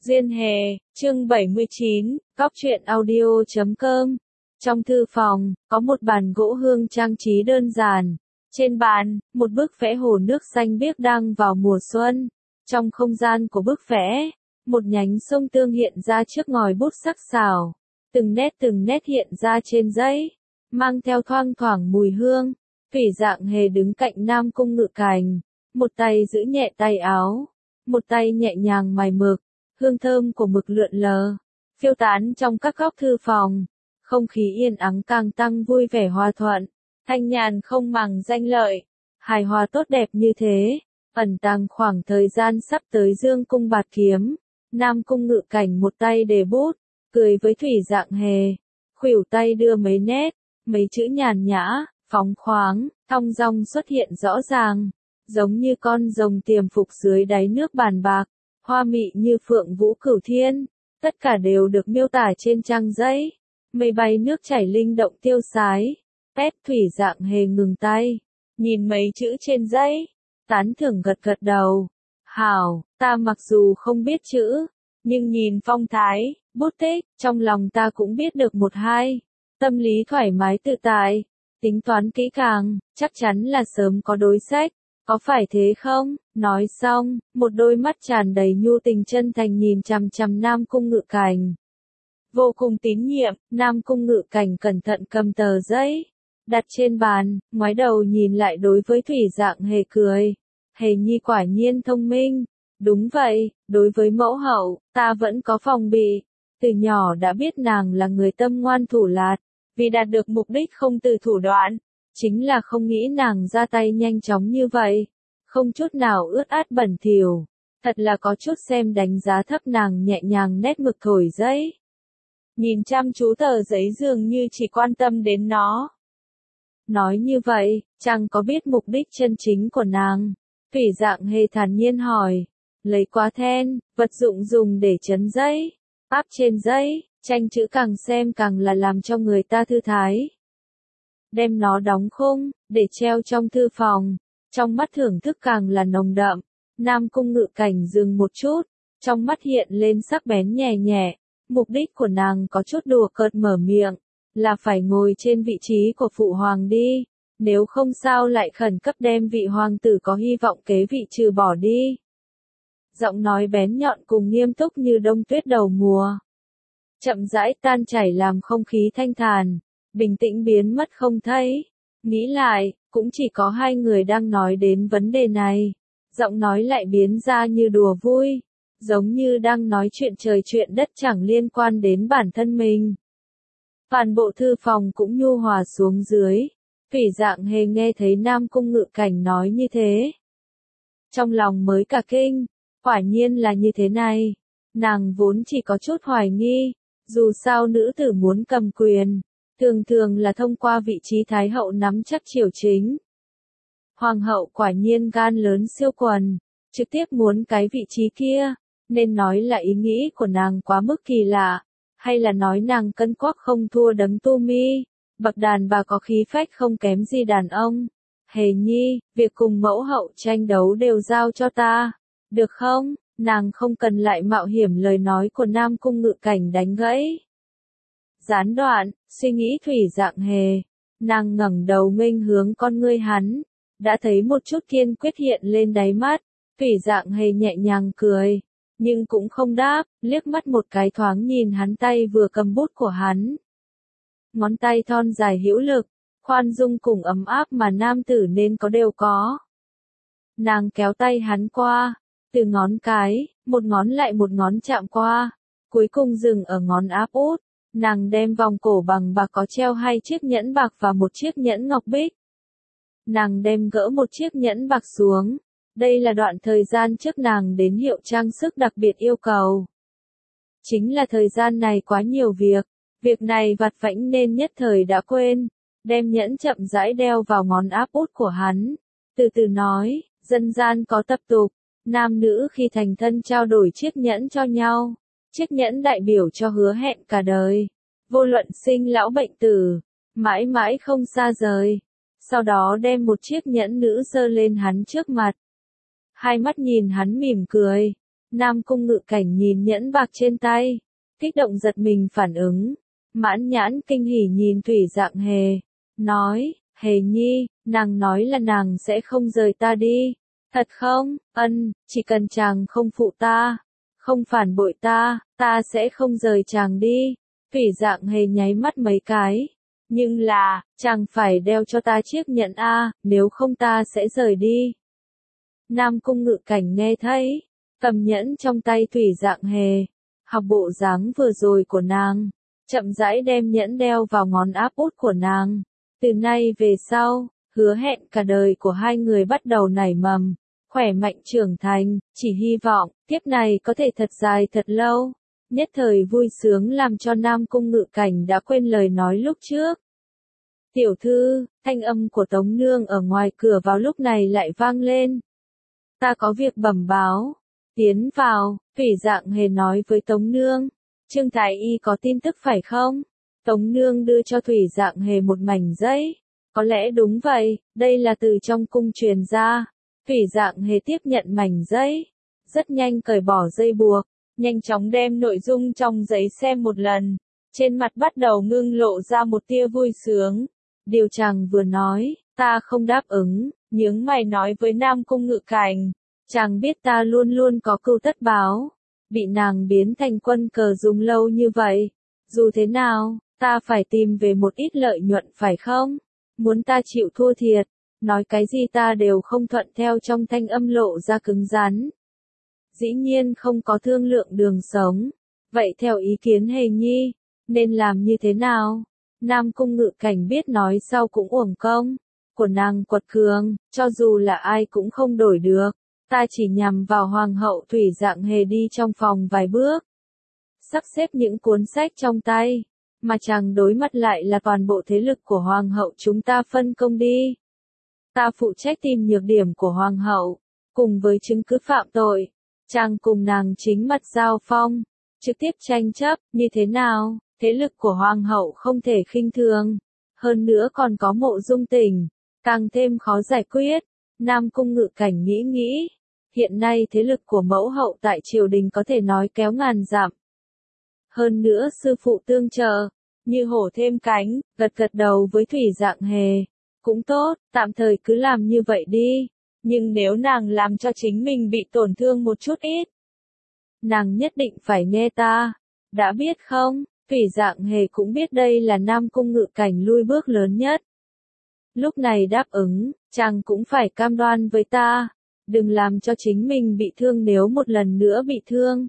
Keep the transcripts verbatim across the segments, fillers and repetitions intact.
Duyên Hề, chương bảy mươi chín, cóc truyện audio chấm com. Trong thư phòng, có một bàn gỗ hương trang trí đơn giản. Trên bàn, một bức vẽ hồ nước xanh biếc đang vào mùa xuân. Trong không gian của bức vẽ, một nhánh sông Tương hiện ra trước ngòi bút sắc sảo. Từng nét từng nét hiện ra trên giấy, mang theo thoang thoảng mùi hương. Thủy Dạng Hề đứng cạnh Nam Cung Ngự Cảnh, một tay giữ nhẹ tay áo, một tay nhẹ nhàng mài mực. Hương thơm của mực lượn lờ, phiêu tán trong các góc thư phòng. Không khí yên ắng càng tăng vui vẻ hòa thuận, thanh nhàn không màng danh lợi, hài hòa tốt đẹp như thế, ẩn tàng khoảng thời gian sắp tới dương cung bạt kiếm. Nam Cung Ngự Cảnh một tay đề bút, cười với Thủy Dạng Hề, khuỷu tay đưa mấy nét, mấy chữ nhàn nhã, phóng khoáng, thong dong xuất hiện rõ ràng, giống như con rồng tiềm phục dưới đáy nước bàn bạc. Hoa mị như phượng vũ cửu thiên, tất cả đều được miêu tả trên trang giấy. Mây bay nước chảy linh động tiêu sái. Pep Thủy Dạng Hề ngừng tay, nhìn mấy chữ trên giấy, tán thưởng gật gật đầu. Hảo, ta mặc dù không biết chữ, nhưng nhìn phong thái, bút tích, trong lòng ta cũng biết được một hai. Tâm lý thoải mái tự tại, tính toán kỹ càng, chắc chắn là sớm có đối sách. Có phải thế không? Nói xong, một đôi mắt tràn đầy nhu tình chân thành nhìn chằm chằm Nam Cung Ngự Cảnh. Vô cùng tín nhiệm, Nam Cung Ngự Cảnh cẩn thận cầm tờ giấy, đặt trên bàn, ngoái đầu nhìn lại đối với Thủy Dạng Hề cười. Hề nhi quả nhiên thông minh. Đúng vậy, đối với mẫu hậu, ta vẫn có phòng bị. Từ nhỏ đã biết nàng là người tâm ngoan thủ lạt, vì đạt được mục đích không từ thủ đoạn. Chính là không nghĩ nàng ra tay nhanh chóng như vậy, không chút nào ướt át bẩn thỉu, thật là có chút xem đánh giá thấp nàng. Nhẹ nhàng nét mực thổi giấy, nhìn chăm chú tờ giấy dường như chỉ quan tâm đến nó. Nói như vậy, chẳng có biết mục đích chân chính của nàng. Thủy Dạng Hề thản nhiên hỏi, lấy quá then, vật dụng dùng để chấn giấy, áp trên giấy, tranh chữ càng xem càng là làm cho người ta thư thái. Đem nó đóng khung, để treo trong thư phòng, trong mắt thưởng thức càng là nồng đậm. Nam Cung Ngự Cảnh dừng một chút, trong mắt hiện lên sắc bén nhẹ nhẹ. Mục đích của nàng có chút đùa cợt mở miệng, là phải ngồi trên vị trí của phụ hoàng đi, nếu không sao lại khẩn cấp đem vị hoàng tử có hy vọng kế vị trừ bỏ đi. Giọng nói bén nhọn cùng nghiêm túc như đông tuyết đầu mùa, chậm rãi tan chảy làm không khí thanh thản, bình tĩnh biến mất không thấy. Nghĩ lại, cũng chỉ có hai người đang nói đến vấn đề này. Giọng nói lại biến ra như đùa vui, giống như đang nói chuyện trời chuyện đất chẳng liên quan đến bản thân mình. Toàn bộ thư phòng cũng nhu hòa xuống dưới. Thủy Dạng Hề nghe thấy Nam Cung Ngự Cảnh nói như thế, trong lòng mới cả kinh, quả nhiên là như thế này. Nàng vốn chỉ có chút hoài nghi, dù sao nữ tử muốn cầm quyền, thường thường là thông qua vị trí thái hậu nắm chắc triều chính. Hoàng hậu quả nhiên gan lớn siêu quần, trực tiếp muốn cái vị trí kia, nên nói là ý nghĩ của nàng quá mức kỳ lạ, hay là nói nàng cân quắc không thua đấng tu mi, bậc đàn bà có khí phách không kém gì đàn ông. Hề nhi, việc cùng mẫu hậu tranh đấu đều giao cho ta, được không? Nàng không cần lại mạo hiểm lời nói của Nam Cung Ngự Cảnh đánh gãy. Gián đoạn, suy nghĩ Thủy Dạng Hề, nàng ngẩng đầu nghênh hướng con ngươi hắn, đã thấy một chút kiên quyết hiện lên đáy mắt. Thủy Dạng Hề nhẹ nhàng cười, nhưng cũng không đáp, liếc mắt một cái thoáng nhìn hắn tay vừa cầm bút của hắn. Ngón tay thon dài hữu lực, khoan dung cùng ấm áp mà nam tử nên có đều có. Nàng kéo tay hắn qua, từ ngón cái, một ngón lại một ngón chạm qua, cuối cùng dừng ở ngón áp út. Nàng đem vòng cổ bằng bạc có treo hai chiếc nhẫn bạc và một chiếc nhẫn ngọc bích. Nàng đem gỡ một chiếc nhẫn bạc xuống. Đây là đoạn thời gian trước nàng đến hiệu trang sức đặc biệt yêu cầu. Chính là thời gian này quá nhiều việc, việc này vặt vãnh nên nhất thời đã quên. Đem nhẫn chậm rãi đeo vào ngón áp út của hắn. Từ từ nói, dân gian có tập tục, nam nữ khi thành thân trao đổi chiếc nhẫn cho nhau. Chiếc nhẫn đại biểu cho hứa hẹn cả đời, vô luận sinh lão bệnh tử, mãi mãi không xa rời. Sau đó đem một chiếc nhẫn nữ giơ lên hắn trước mặt. Hai mắt nhìn hắn mỉm cười, Nam Cung Ngự Cảnh nhìn nhẫn bạc trên tay, kích động giật mình phản ứng, mãn nhãn kinh hỉ nhìn Thủy Dạng Hề, nói, Hề Nhi, nàng nói là nàng sẽ không rời ta đi, thật không? Ân, chỉ cần chàng không phụ ta, không phản bội ta, ta sẽ không rời chàng đi. Thủy Dạng Hề nháy mắt mấy cái, nhưng là, chàng phải đeo cho ta chiếc nhẫn a, nếu không ta sẽ rời đi. Nam Cung Ngự Cảnh nghe thấy, cầm nhẫn trong tay Thủy Dạng Hề, học bộ dáng vừa rồi của nàng, chậm rãi đem nhẫn đeo vào ngón áp út của nàng. Từ nay về sau, hứa hẹn cả đời của hai người bắt đầu nảy mầm, khỏe mạnh trưởng thành, chỉ hy vọng, tiếp này có thể thật dài thật lâu. Nhất thời vui sướng làm cho Nam Cung Ngự Cảnh đã quên lời nói lúc trước. Tiểu thư, thanh âm của Tống Nương ở ngoài cửa vào lúc này lại vang lên. Ta có việc bẩm báo. Tiến vào, Thủy Dạng Hề nói với Tống Nương. Trương Thái Y có tin tức phải không? Tống Nương đưa cho Thủy Dạng Hề một mảnh giấy. Có lẽ đúng vậy, đây là từ trong cung truyền ra. Thủy Dạng Hề tiếp nhận mảnh giấy. Rất nhanh cởi bỏ dây buộc, nhanh chóng đem nội dung trong giấy xem một lần. Trên mặt bắt đầu ngưng lộ ra một tia vui sướng. Điều chàng vừa nói, ta không đáp ứng, nhướng mày nói với Nam Cung Ngự Cảnh. Chàng biết ta luôn luôn có cưu tất báo. Bị nàng biến thành quân cờ dùng lâu như vậy. Dù thế nào, ta phải tìm về một ít lợi nhuận phải không? Muốn ta chịu thua thiệt, nói cái gì ta đều không thuận theo, trong thanh âm lộ ra cứng rắn. Dĩ nhiên không có thương lượng đường sống. Vậy theo ý kiến Hề Nhi, nên làm như thế nào? Nam Cung Ngự Cảnh biết nói sau cũng uổng công. Của nàng quật cường, cho dù là ai cũng không đổi được. Ta chỉ nhằm vào Hoàng hậu. Thủy Dạng Hề đi trong phòng vài bước, sắp xếp những cuốn sách trong tay, mà chàng đối mặt lại là toàn bộ thế lực của Hoàng hậu. Chúng ta phân công đi. Ta phụ trách tìm nhược điểm của Hoàng hậu, cùng với chứng cứ phạm tội. Chàng cùng nàng chính mặt giao phong, trực tiếp tranh chấp, như thế nào? Thế lực của Hoàng hậu không thể khinh thường. Hơn nữa còn có Mộ Dung Tình, càng thêm khó giải quyết. Nam Cung Ngự Cảnh nghĩ nghĩ. Hiện nay thế lực của mẫu hậu tại triều đình có thể nói kéo ngàn dặm. Hơn nữa sư phụ tương trợ, như hổ thêm cánh, gật gật đầu với Thủy Dạng Hề. Cũng tốt, tạm thời cứ làm như vậy đi. Nhưng nếu nàng làm cho chính mình bị tổn thương một chút ít, nàng nhất định phải nghe ta. Đã biết không? Thủy Dạng Hề cũng biết đây là Nam Cung Ngự Cảnh lui bước lớn nhất. Lúc này đáp ứng, chàng cũng phải cam đoan với ta. Đừng làm cho chính mình bị thương, nếu một lần nữa bị thương.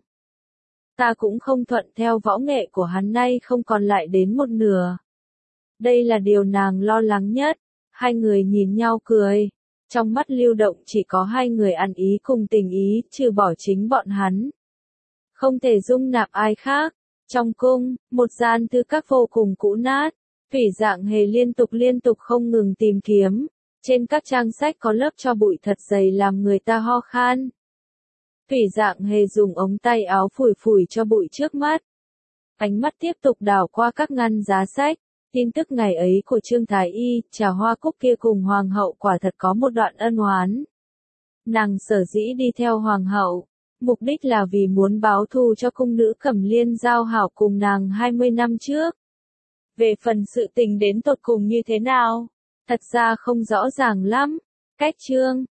Ta cũng không thuận theo võ nghệ của hắn, nay không còn lại đến một nửa. Đây là điều nàng lo lắng nhất. Hai người nhìn nhau cười. Trong mắt lưu động chỉ có hai người ăn ý cùng tình ý, trừ bỏ chính bọn hắn. Không thể dung nạp ai khác. Trong cung, một gian thư các vô cùng cũ nát. Thủy Dạng Hề liên tục liên tục không ngừng tìm kiếm. Trên các trang sách có lớp tro bụi thật dày làm người ta ho khan. Thủy Dạng Hề dùng ống tay áo phủi phủi cho bụi trước mắt. Ánh mắt tiếp tục đảo qua các ngăn giá sách. Tin tức ngày ấy của Trương Thái Y, Trà Hoa Cúc kia cùng Hoàng hậu quả thật có một đoạn ân oán. Nàng sở dĩ đi theo Hoàng hậu, mục đích là vì muốn báo thù cho cung nữ Cẩm Liên giao hảo cùng nàng hai mươi năm trước. Về phần sự tình đến tột cùng như thế nào, thật ra không rõ ràng lắm. Cách chương